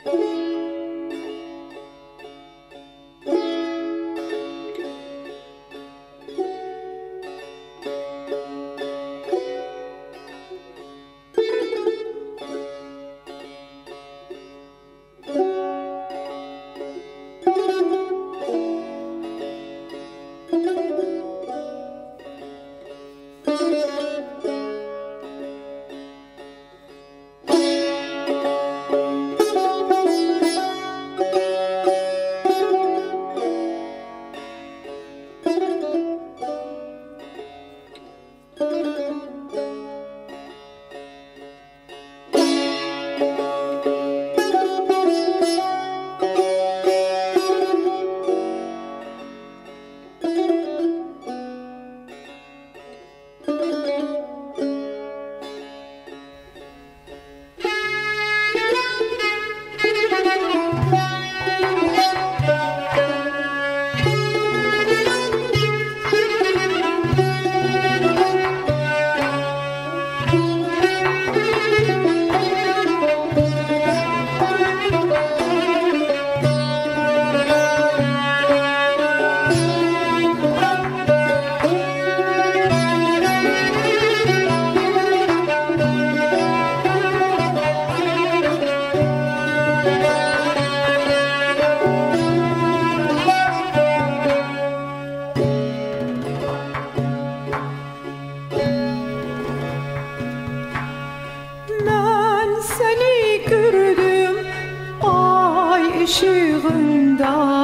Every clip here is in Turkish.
ışığında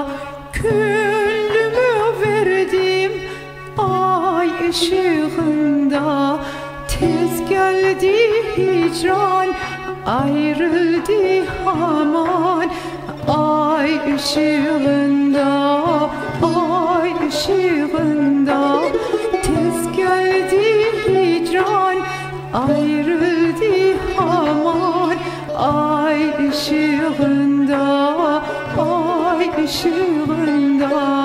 küllümü verdim, ay ışığında. Tez geldi hicran, ayrıldı haman, ay ışığında, ay ışığında. Tez geldi hicran, ayrıldı haman, ay ışığında, ay ışığında.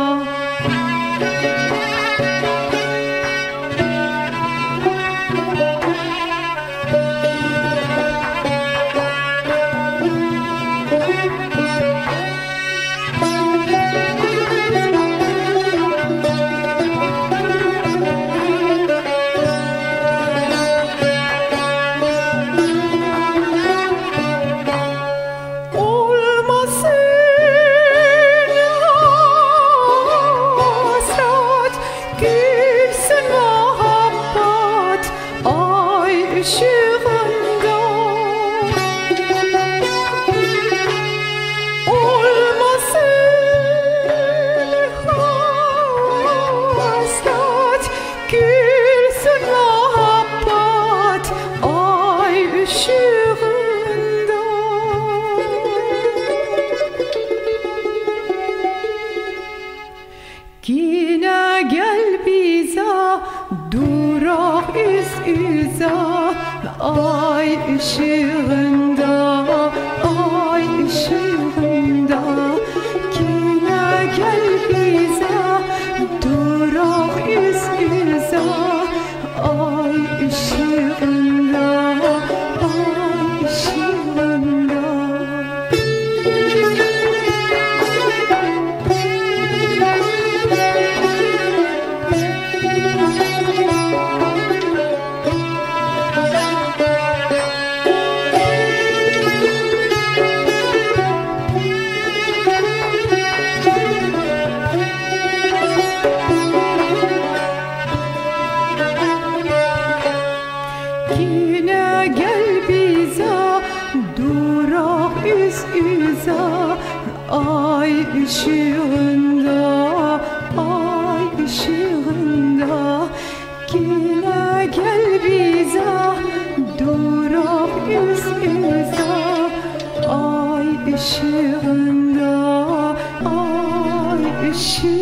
Işığında olmasın hasret, gülsün muhabbet, ay ışığında. Yine gel bize, durak yüz yüze, ay ışığında, ay ışığında. Yine gel bize, durak yüz yüze, ay ışığında, ay ışığında. Yine gel bize, durak yüz yüze, ay ışığında, ay ışığında. Yine gel bize, durak yüz yüze, ay ışığında, ay ışığında.